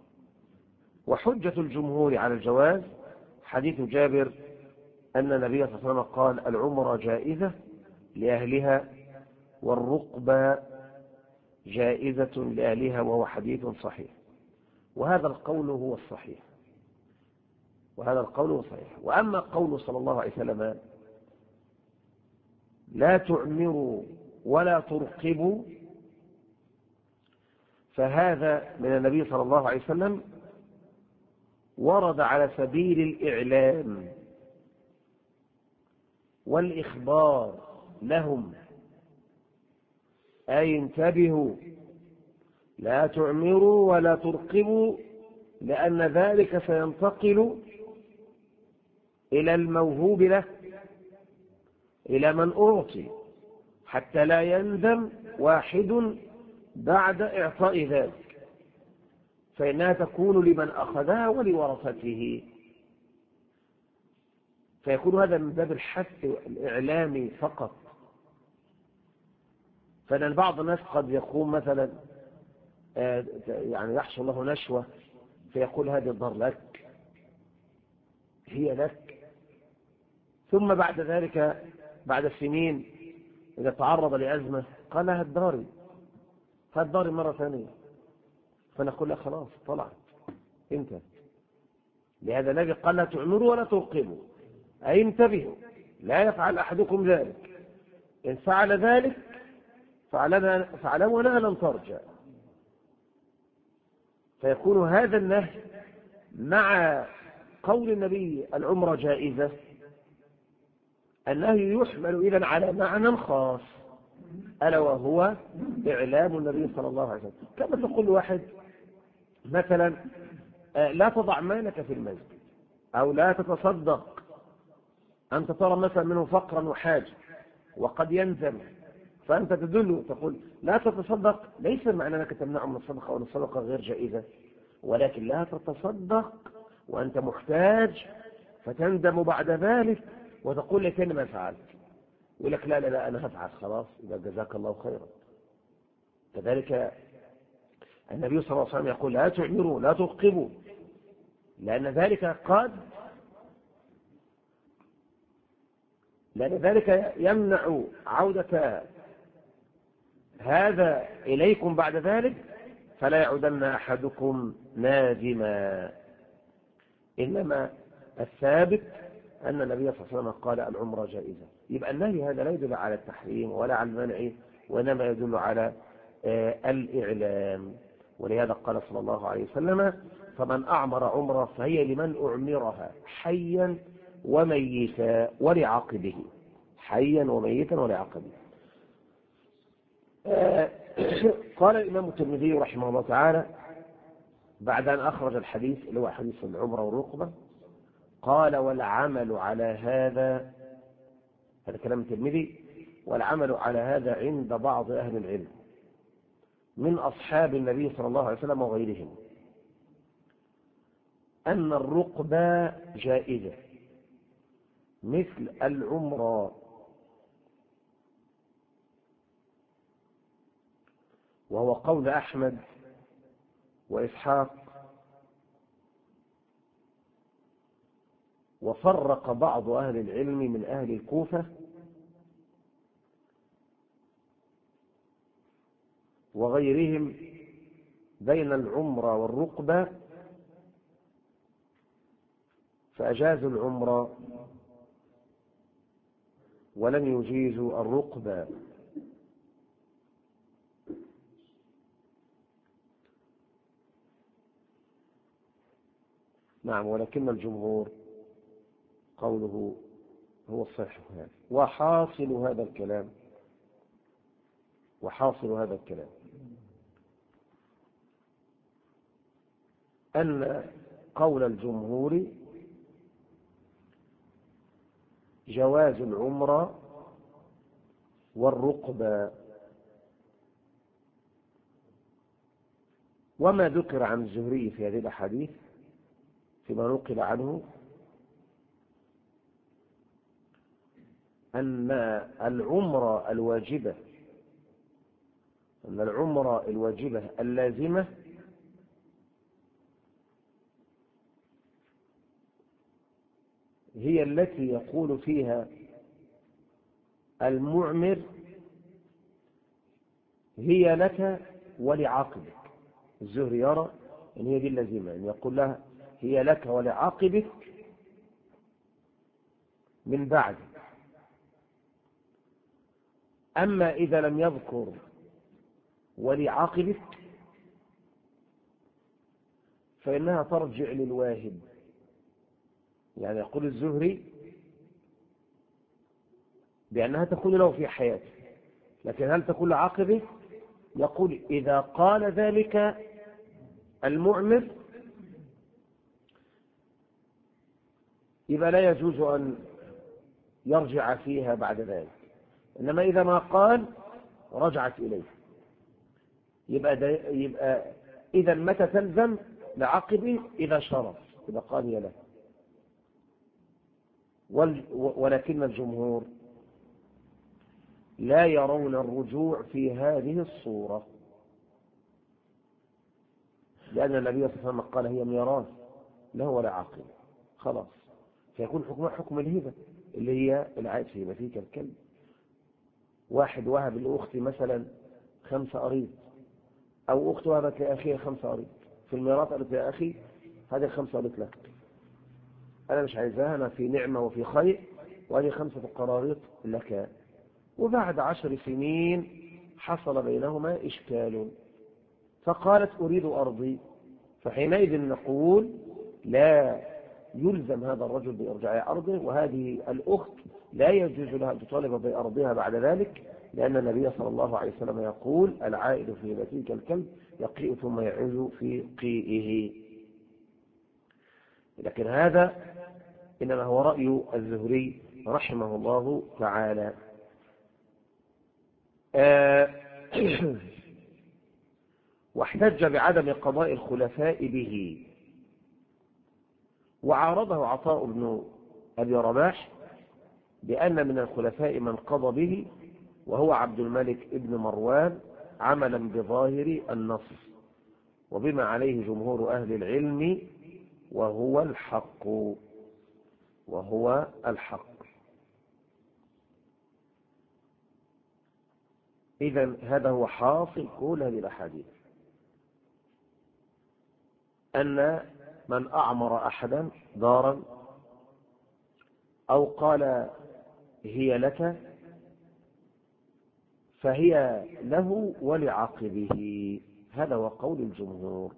وحجة الجمهور على الجواز حديث جابر أن النبي صلى الله عليه وسلم قال العمرة جائزة لأهلها والرقبة جائزة لأهلها، وهو حديث صحيح، وهذا القول هو الصحيح، وأما قول صلى الله عليه وسلم لا تعمروا ولا ترقبوا فهذا من النبي صلى الله عليه وسلم ورد على سبيل الإعلام والإخبار لهم، أي انتبهوا لا تعمروا ولا ترقبوا، لأن ذلك سينتقل إلى الموهوب له، إلى من أعطي، حتى لا يندم واحد بعد إعطاء ذلك، فإنها تكون لمن أخذها ولورثته، فيكون هذا من باب الحث الإعلامي فقط. فإن بعض الناس قد يقوم مثلا يعني يحصل له نشوة فيقول هذه الدار لك، هي لك، ثم بعد ذلك بعد السنين إذا تعرض لأزمة قال هذه الدار مرة ثانية، فنقول له خلاص طلعت انت. لهذا النبي قال لا تعمروا ولا ترقبوا، أي انتبهوا لا يفعل أحدكم ذلك، إن فعل ذلك فاعلموا أنها لن ترجع. فيكون هذا النهي مع قول النبي العمرة جائزة، النهي يحمل إذن على معنى خاص، ألا وهو إعلام النبي صلى الله عليه وسلم. كما تقول واحد مثلا لا تضع مالك في المسجد، أو لا تتصدق، أنت ترى مثلا منه فقرا وحاجة وقد ينزل، فأنت تدل تقول لا تتصدق، ليس معنى أنك تمنعه من الصدقة وأن الصدقة غير جائزة، ولكن لا تتصدق وأنت محتاج فتندم بعد ذلك وتقول لك أنا ما فعلت، يقول لك لا أنا هفعل خلاص إذا جزاك الله خيرا. كذلك النبي صلى الله عليه وسلم يقول لا تعمروا لا ترقبوا، لأن ذلك يمنع عودة هذا إليكم بعد ذلك، فلا يعودن أحدكم نادما. إنما الثابت أن النبي صلى الله عليه وسلم قال العمرة جائزة، يبقى النهي هذا لا يدل على التحريم ولا على المنع، وإنما يدل على الإعلام. ولهذا قال صلى الله عليه وسلم فمن أعمر عمره فهي لمن أعمرها حيا وميتا ولعقبه، حيا وميتا ولعقبه. قال الإمام الترمذي رحمه الله تعالى بعد أن أخرج الحديث اللي هو حديث العمرة والرقبة، قال والعمل على هذا كلام الترمذي، والعمل على هذا عند بعض أهل العلم من أصحاب النبي صلى الله عليه وسلم وغيرهم، أن الرقبة جائزة مثل العمرة، وهو قول أحمد وإسحاق. وفرق بعض أهل العلم من أهل الكوفة وغيرهم بين العمرة والرقبة فأجازوا العمرة ولم يجيزوا الرقبة. نعم، ولكن الجمهور قوله هو الصحيح هذا. وحاصل هذا الكلام أن قول الجمهور جواز العمرة والرقبة. وما ذكر عن الزهري في هذه الأحاديث فيما نقل عنه أن العمرة الواجبة اللازمة هي التي يقول فيها المعمر هي لك ولعاقبك. الزهري يرى أن هي دي اللازمة، أن يقول لها هي لك ولعاقبك من بعد. أما إذا لم يذكر ولعاقبك فإنها ترجع للواهب. يعني يقول الزهري بأنها تكون له في حياته، لكن هل تكون لعاقبه؟ يقول إذا قال ذلك المعمر يبقى لا يجوز أن يرجع فيها بعد ذلك، إنما إذا ما قال رجعت إليه. يبقى إذا متى تلزم لعقبه؟ إذا شرط، إذا قال هي له. ولكن الجمهور لا يرون الرجوع في هذه الصورة، لأن النبي صلى الله عليه وسلم قال هي ميراث له ولا عاقل، خلاص. فيكون حكمها حكم الهبة اللي هي العائد في هبتك الكلب. واحد وهب الأخت مثلا 5 أريد، أو أخت وهبت لأخيها 5 أريد، في الميراث قالت يا أخي هذه 5 أريد لك، أنا مش عايزاها، أنا في نعمة وفي خير، وهذه 5 قراريط لك. وبعد 10 سنين حصل بينهما إشكال، فقالت أريد أرضي، فحينئذ نقول لا يلزم هذا الرجل بإرجاع أرضه، وهذه الأخت لا يجوز لها أن تطالب بأرضها بعد ذلك، لأن النبي صلى الله عليه وسلم يقول العائد في هبته كالكلب يقيء ثم يعود في قيئه. لكن هذا إنما هو رأي الزهري رحمه الله تعالى. واحتج بعدم قضاء الخلفاء به، وعارضه عطاء بن أبي رباح بأن من الخلفاء من قضى به، وهو عبد الملك ابن مروان، عملا بظاهر النص وبما عليه جمهور أهل العلم وهو الحق. إذن هذا هو حاصل كل هذه الأحاديث، أن من أعمر أحدا دارا أو قال هي لك فهي له ولعاقبه. هذا هو قول الجمهور،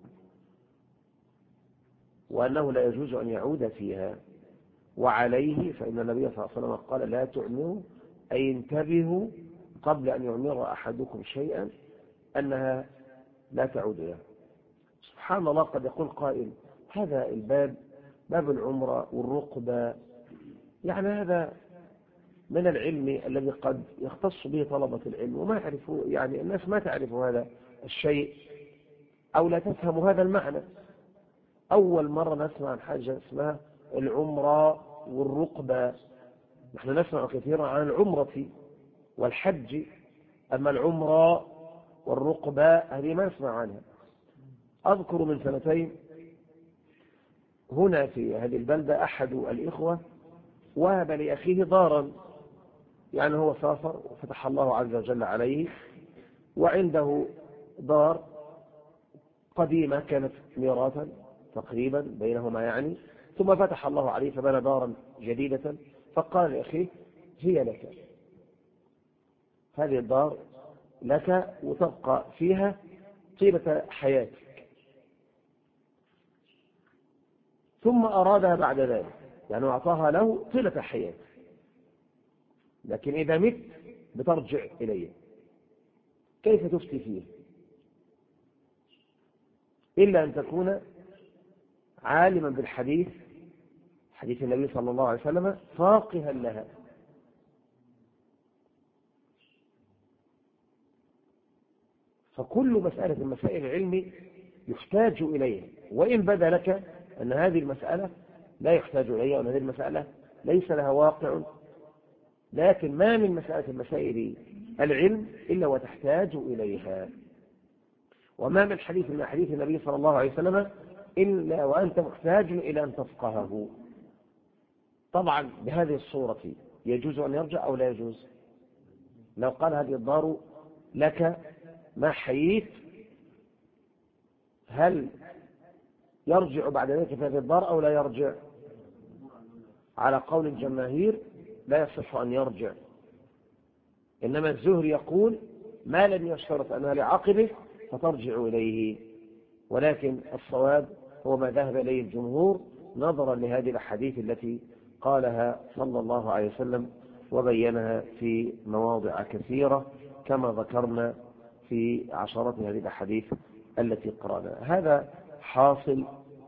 وأنه لا يجوز أن يعود فيها. وعليه فإن النبي صلى الله عليه وسلم قال لا تعمروا، أي انتبهوا قبل أن يعمر أحدكم شيئا أنها لا تعود له. سبحان الله، قد يقول قائل هذا الباب باب العمرة والرقبة، يعني هذا من العلم الذي قد يختص به طلبة العلم وما يعرفوا، يعني الناس ما تعرف هذا الشيء أو لا تفهم هذا المعنى. أول مرة نسمع عن حاجة اسمها العمرة والرقبة. نحن نسمع كثيرا عن العمرة والحج، أما العمرة والرقبة هذه ما نسمع عنها. أذكر من 2 سنين هنا في هذه البلدة أحد الإخوة وهب لأخيه دارا، يعني هو سافر وفتح الله عز وجل عليه وعنده دار قديمة كانت ميراثا تقريبا بينهما يعني، ثم فتح الله عليه فبنى دارا جديدة، فقال لأخيه هي لك، هذه الدار لك وتبقى فيها طيلة حياتك. ثم أرادها بعد ذلك، يعني أعطاها له طيلة حياتك، لكن إذا مت بترجع إليه. كيف تفتي فيه؟ إلا أن تكون عالما بالحديث، حديث النبي صلى الله عليه وسلم، فاقها لها. فكل مسألة من مسائل العلم يحتاج إليها، وإن بدا لك أن هذه المسألة لا يحتاج إليها وأن هذه المسألة ليس لها واقع، لكن ما من مسألة مسائل العلم إلا وتحتاج إليها. وما من حديث من حديث النبي صلى الله عليه وسلم إلا وأنت محتاج إلى أن تفقهه. طبعا بهذه الصورة يجوز أن يرجع أو لا يجوز؟ لو قال هذه الدار لك ما حييت، هل يرجع بعد ذلك في هذه الدار أو لا يرجع؟ على قول الجماهير لا يصح أن يرجع، إنما الزهري يقول ما لم يشترط أنها لعقبه فترجع إليه، ولكن الصواب هو ما ذهب إليه الجمهور نظرا لهذه الأحاديث التي قالها صلى الله عليه وسلم وبينها في مواضع كثيرة كما ذكرنا في عشرات هذه الأحاديث التي قرأناها. هذا حاصل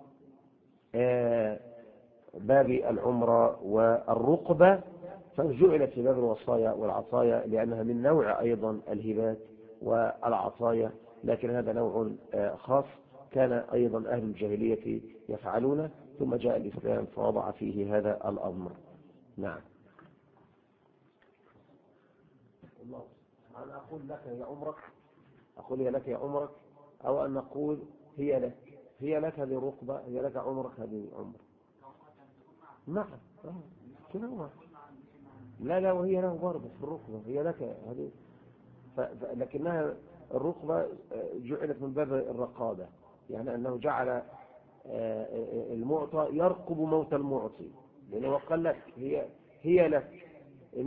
باب العمرة والرقبة، فجعلت في باب الوصايا والعطايا لأنها من نوع أيضا الهبات والعطايا، لكن هذا نوع خاص كان أيضا أهل الجاهلية يفعلونه، ثم جاء الإسلام فوضع فيه هذا الأمر. نعم. أنا أقول لك يا عمرك، أقول هي لك يا عمرك، أو أن نقول هي لك، هي لك هذه رقبة، هي لك عمرك هذه عمر. نعم كده. لا وهي له برضه في الرقبة، هي لك هذه، لكنها الرقبة جعلت من باب الرقابة، يعني أنه جعل المعطى يرقب موت المعطي، لأنه قال لك هي لك، إن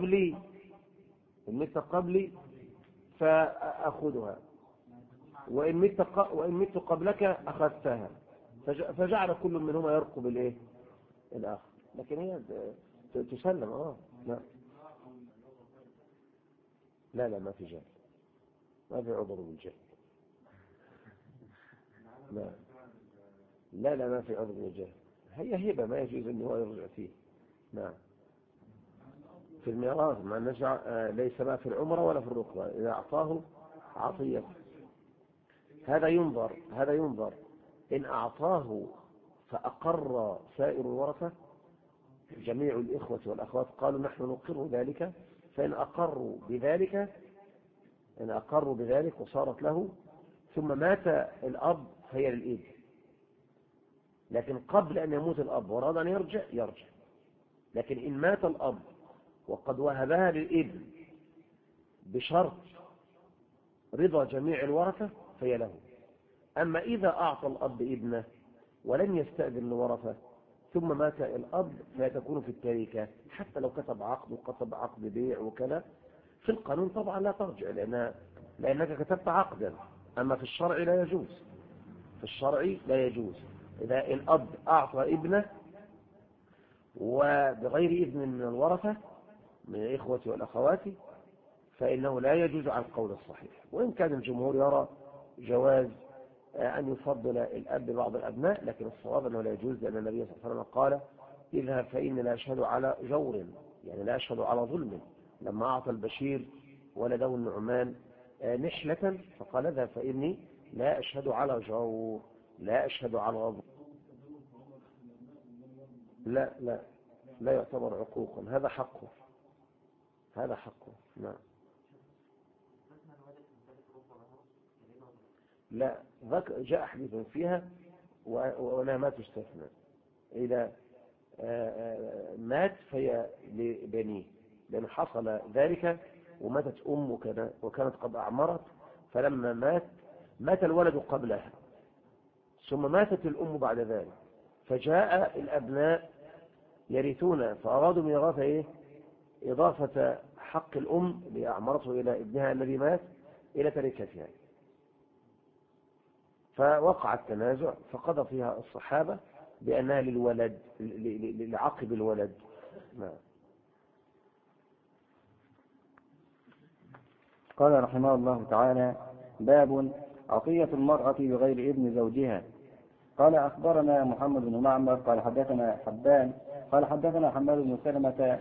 مت قبلي فأخذها، وإن مت قبلك أخذتها، فجعل كل منهما يرقب الآخر، لكن هي تسلم. لا ما في جهل، ما في عذر بالجهل. لا ما في عذر بالجهل، هي هبة ما يجوز أن هو يرجع فيه. نعم. في الميراث مع النجع ليس ما في العمرة ولا في الرقبة، إذا أعطاه عطية هذا ينظر إن أعطاه فأقر سائر الورثة، جميع الإخوة والأخوات قالوا نحن نقر ذلك، فإن أقروا بذلك وصارت له، ثم مات الأب فهي للإبن، لكن قبل أن يموت الأب وأراد أن يرجع، لكن إن مات الأب وقد وهبها للإبن بشرط رضا جميع الورثة فهي له. أما إذا أعطى الأب ابنه ولم يستأذن الورثة ثم مات الأب فيتكون في التركة، حتى لو كتب عقد بيع وكذا، في القانون طبعا لا ترجع لأنك كتبت عقدا، أما في الشرع لا يجوز. إذا الأب أعطى ابنه وبغير إذن من الورثة من الإخوة والأخوات فإنه لا يجوز على القول الصحيح، وإن كان الجمهور يرى جواز أن يفضل الأب بعض الأبناء، لكن الصواب أنه لا يجوز، لأن النبي صلى الله عليه وسلم قال اذهب فإني لا أشهد على جور، يعني لا أشهد على ظلم، لما أعطى البشير ولده النعمان نحلة فقال اذهب فإني لا أشهد على جور، لا أشهد على ظلم. لا يعتبر عقوقا، هذا حقه. نعم. لا جاء حديث فيها ولا ما تستثنى، إذا مات فهي لبنيه، لأن حصل ذلك وماتت أمه وكانت قد أعمرت، فلما مات الولد قبلها، ثم ماتت الأم بعد ذلك، فجاء الأبناء يرثون، فأرادوا ميراث إيه؟ إضافة حق الأم لأعمرته إلى ابنها الذي مات إلى تركتها، فوقع التنازع، فقضى فيها الصحابة بأنها للولد، لعقب الولد. نعم. قال رحمه الله تعالى: باب عطية المرأة بغير إذن زوجها. قال أخبرنا محمد بن معمر قال حدثنا حبان قال حدثنا حماد بن سلمة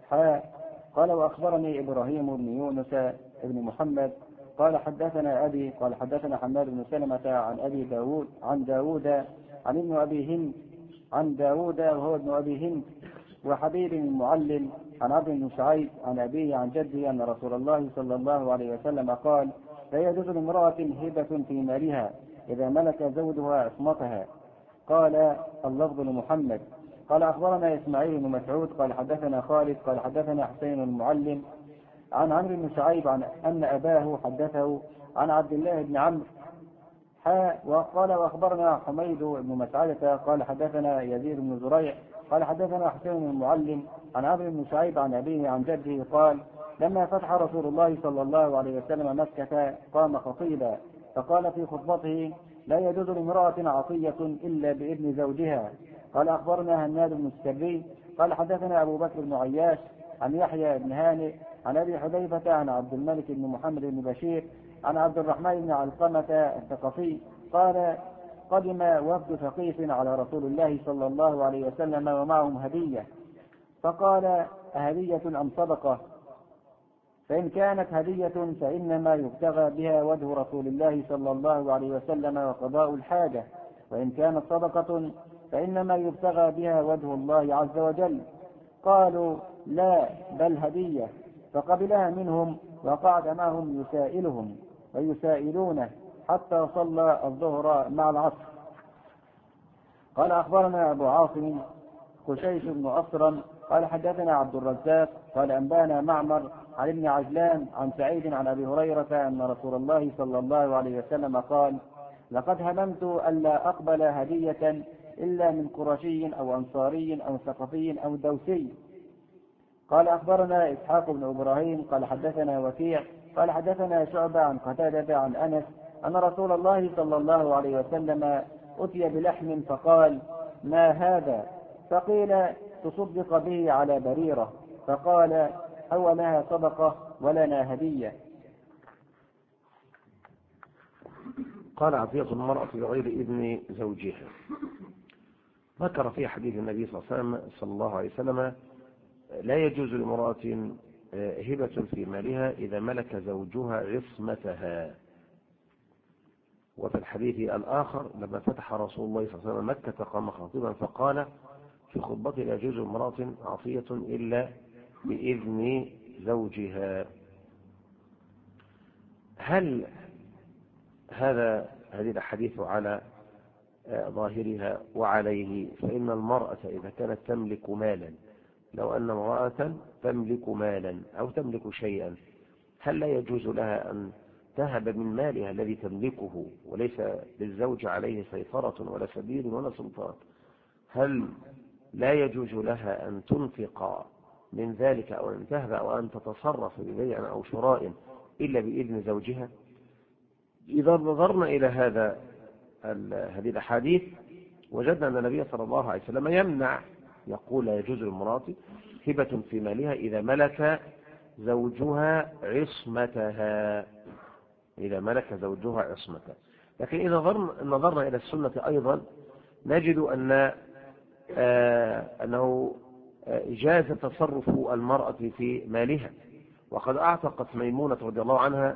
قال وأخبرني إبراهيم بن يونس بن محمد قال حدثنا أبي قال حدثنا حماد بن سلمة عن أبي داود عن داود عن ابن أبي هند عن داود وهو ابن أبي هند وحبيب المعلم عن عبد بن شعيب عن أبيه عن جده أن رسول الله صلى الله عليه وسلم قال: لا يجوز لامرأة هبة في مالها إذا ملك زوجها عصمتها. قال اللفظ لمحمد. قال أخبرنا إسماعيل بن مسعود قال حدثنا خالد قال حدثنا حسين المعلم عن عمرو بن شعيب عن أن أباه حدثه عن عبد الله بن عمرو وقال وأخبرنا حميد بن مسعدة قال حدثنا يزيد بن زريع قال حدثنا حسين المعلم عن عمرو بن شعيب عن أبيه عن جده قال: لما فتح رسول الله صلى الله عليه وسلم مكة قام خطيبا فقال في خطبته: لا يجوز لامرأة عطية إلا بإذن زوجها. قال أخبرنا هناد بن السري قال حدثنا أبو بكر بن عياش عن يحيى بن هانئ عن أبي حذيفة عن عبد الملك بن محمد بن بشير عن عبد الرحمن بن علقمة الثقفي قال: قدم وفد ثقيف على رسول الله صلى الله عليه وسلم ومعهم هدية، فقال: أهدية أم صدقة؟ فإن كانت هدية فإنما يبتغى بها وجه رسول الله صلى الله عليه وسلم وقضاء الحاجة، وإن كانت صدقة فإنما يبتغى بها وجه الله عز وجل. قالوا: لا بل هدية. فقبلها منهم وقعد معهم يسائلهم ويسائلونه حتى صلى الظهر مع العصر. قال أخبرنا أبو عاصم خشيش بن أصرم قال حدثنا عبد الرزاق قال أنبانا معمر عن ابن عجلان عن سعيد عن أبي هريرة أن رسول الله صلى الله عليه وسلم قال: لقد هممت ألا أقبل هدية إلا من قرشي أو أنصاري أو ثقفي أو دوسي. قال أخبرنا إسحاق بن إبراهيم قال حدثنا وكيع قال حدثنا شعبة عن قتادة عن أنس أن رسول الله صلى الله عليه وسلم أتي بلحم فقال: ما هذا؟ فقيل: تصدق به على بريرة. فقال: هو لها صدقة ولنا هدية. قال: عطية المرأة بغير إذن زوجها. ذكر في حديث النبي صلى الله عليه وسلم: لا يجوز لامرأة هبة في مالها إذا ملك زوجها عصمتها. وفي الحديث الآخر لما فتح رسول الله صلى الله عليه وسلم مكة قام خطيبا فقال في خطبته: لا يجوز لامرأة عطية إلا بإذن زوجها. هل هذه الحديث على ظاهرها وعليه؟ فإن المرأة إذا كانت تملك مالا، لو أن امرأة تملك مالا أو تملك شيئا، هل لا يجوز لها أن تهب من مالها الذي تملكه وليس للزوج عليه سيطرة ولا سبيل ولا سلطان؟ هل لا يجوز لها أن تنفق من ذلك أو أن تهب أو أن تتصرف ببيع أو شراء إلا بإذن زوجها؟ إذا نظرنا إلى هذه الأحاديث وجدنا أن النبي صلى الله عليه وسلم يمنع، يقول: لا يجوز للمرأة هبة في مالها إذا ملك زوجها عصمتها. إذا ملك زوجها عصمتها. لكن إذا نظرنا إلى السنة أيضا نجد أنه جاز تصرف المرأة في مالها، وقد أعتقت ميمونة رضي الله عنها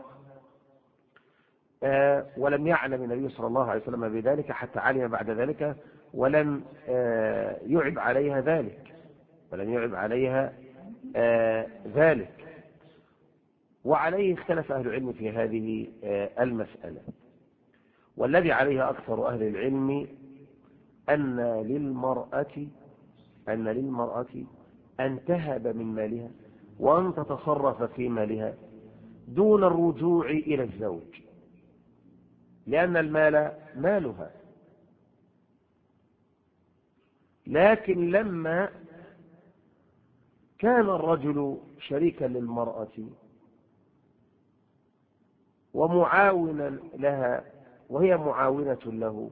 ولم يعلم النبي صلى الله عليه وسلم بذلك حتى علم بعد ذلك، ولم يعب عليها ذلك. وعليه اختلف أهل العلم في هذه المسألة، والذي عليه أكثر أهل العلم أن للمرأة أن تهب من مالها وأن تتصرف في مالها دون الرجوع إلى الزوج، لأن المال مالها. لكن لما كان الرجل شريكا للمرأة ومعاونا لها وهي معاونة له،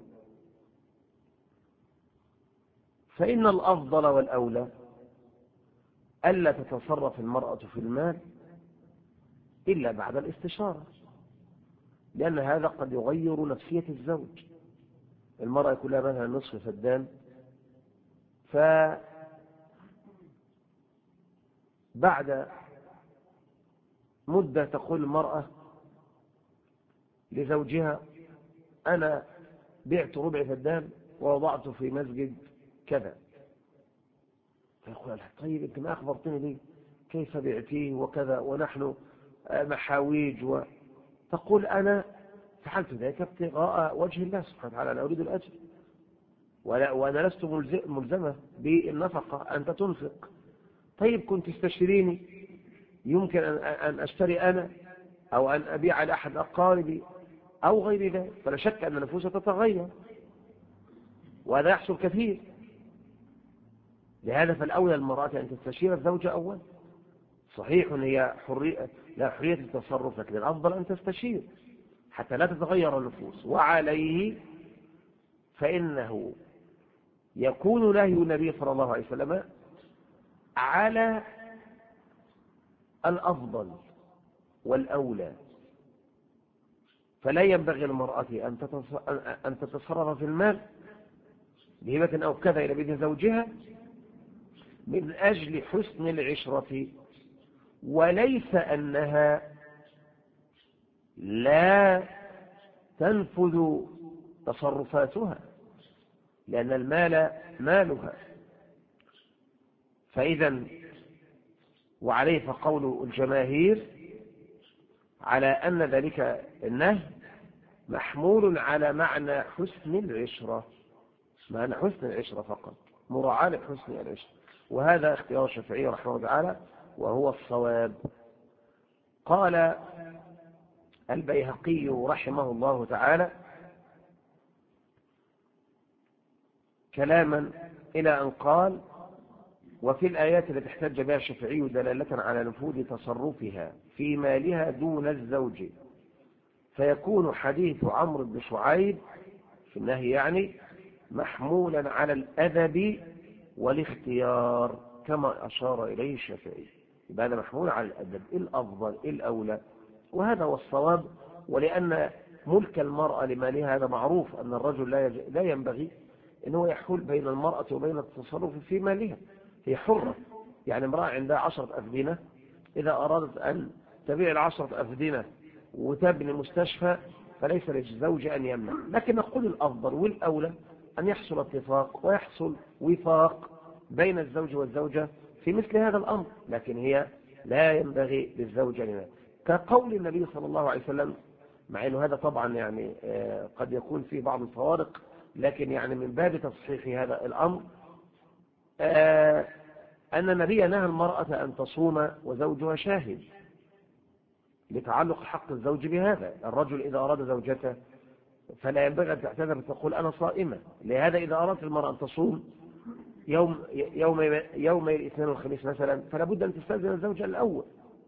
فإن الأفضل والأولى ألا تتصرف المرأة في المال إلا بعد الاستشارة، لأن هذا قد يغير نفسية الزوج. المرأة يكون لها مثلا نصف فدان، فبعد مدة تقول المرأة لزوجها: أنا بعت ربع فدان ووضعته في مسجد كذا. فيقول لها: طيب أنت ما أخبرتني ليه؟ كيف بعتيه وكذا ونحن محاويج تقول: أنا فعلت ذلك ابتغاء وجه الله سبحانه وتعالى، أنا أريد الأجر، وأنا لست ملزمة بالنفقة، أنت تنفق. طيب كنت تستشيريني، يمكن أن أشتري أنا أو أن أبيع لأحد أقاربي أو غير ذلك. فلا شك أن النفوس تتغير، وهذا يحصل كثير. لهذا فالأولى المرأة أن تستشير الزوج أولا. صحيح هي لا حرية التصرف، لكن الأفضل أن تستشير حتى لا تتغير النفوس. وعليه فإنه يكون نهي النبي صلى الله عليه وسلم على الأفضل والأولى. فلا ينبغي المرأة أن تتصرف في المال بهبة أو كذا إلى بإذن زوجها من أجل حسن العشرة، وليس أنها لا تنفذ تصرفاتها، لأن المال مالها. فإذا وعليه فقول الجماهير على أن ذلك النهي محمول على معنى حسن العشرة، معنى حسن العشرة فقط، مراعاة لحسن العشرة. وهذا اختيار الشافعي رحمه الله تعالى وهو الصواب. قال البيهقي رحمه الله تعالى كلاما إلى أن قال: وفي الآيات التي احتج بها الشافعي دلالة على نفوذ تصرفها في مالها دون الزوج، فيكون حديث عمرو بن شعيب في النهي يعني محمولا على الأدب والاختيار كما أشار إليه الشافعي. يبقى هذا محمول على الأدب، الأفضل الأولى، وهذا هو الصواب. ولأن ملك المرأة لمالها هذا معروف، أن الرجل لا ينبغي أنه يحول بين المرأة وبين التصرف في مالها. هي حرة، يعني امرأة عندها 10 أفدنة، إذا أرادت أن تبيع 10 أفدنة وتبني مستشفى فليس للزوج أن يمنع. لكن نقول الأفضل والأولى أن يحصل اتفاق ويحصل وفاق بين الزوج والزوجة في مثل هذا الأمر، لكن هي لا ينبغي للزوج أن يمنع، كقول النبي صلى الله عليه وسلم. مع أنه هذا طبعا يعني قد يكون فيه بعض الفوارق، لكن يعني من باب تصحيح هذا الأمر أن النبي نهى المرأة أن تصوم وزوجها شاهد، لتعلق حق الزوج بهذا. الرجل إذا أراد زوجته فلا ينبغي أن تعتذر تقول أنا صائمة. لهذا إذا أردت المرأة أن تصوم يوم الاثنين والخميس مثلا، فلا بد أن تستأذن الزوج الأول.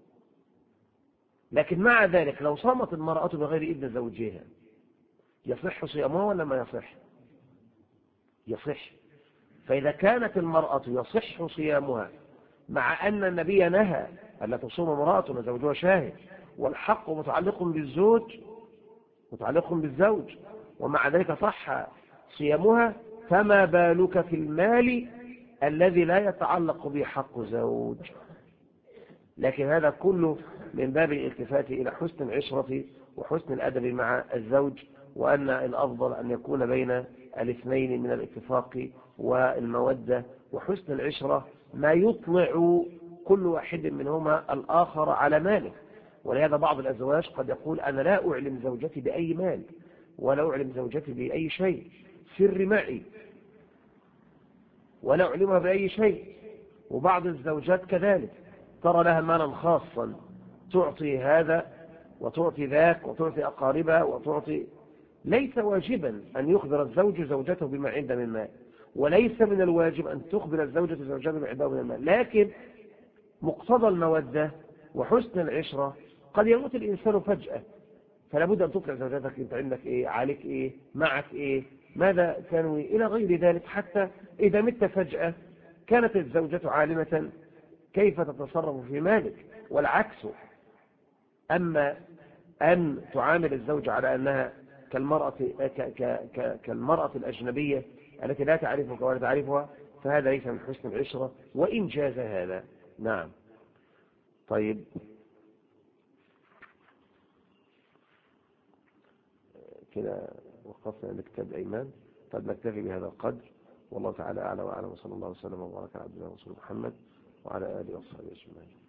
لكن مع ذلك لو صامت المرأة بغير إذن زوجها يصح صيامها ولا ما يصح؟ يصح. فإذا كانت المرأة يصح صيامها مع أن النبي نهى ألا تصوم امرأة وزوجها شاهد، والحق متعلق بالزوج متعلق بالزوج، ومع ذلك صح صيامها، فما بالك في المال الذي لا يتعلق به حق زوج؟ لكن هذا كله من باب الالتفات إلى حسن العشرة وحسن الأدب مع الزوج، وأن الأفضل أن يكون بين الاثنين من الاتفاق والمودة وحسن العشرة ما يطلع كل واحد منهما الآخر على ماله. ولهذا بعض الأزواج قد يقول أنا لا أعلم زوجتي بأي مال ولا أعلم زوجتي بأي شيء، سر معي ولا أعلمها بأي شيء. وبعض الزوجات كذلك ترى لها مالا خاصا تعطي هذا وتعطي ذاك وتعطي أقاربها وتعطي ليس واجبا أن يخبر الزوج زوجته بما عنده من مال، وليس من الواجب أن تخبر الزوجة زوجها بما عنده من المال، لكن مقتضى المودة وحسن العشرة قد يموت الإنسان فجأة، فلا بد أن تطلع زوجتك أنت عندك إيه، عليك إيه، معك إيه، ماذا تنوي إلى غير ذلك، حتى إذا مت فجأة كانت الزوجة عالمة كيف تتصرف في مالك. والعكس، أما أن تعامل الزوجة على أنها كالمرأة الأجنبية التي لا تعرفك ولا تعرفها، فهذا ليس من حسن العشرة وإن جاز هذا. نعم. طيب، كده وقفنا عند كتاب الأيمان. طيب نكتفي بهذا القدر، والله تعالى أعلى وأعلم، وصلى الله وسلم وبارك على عبدنا ورسوله محمد وعلى آله وصحبه أجمعين.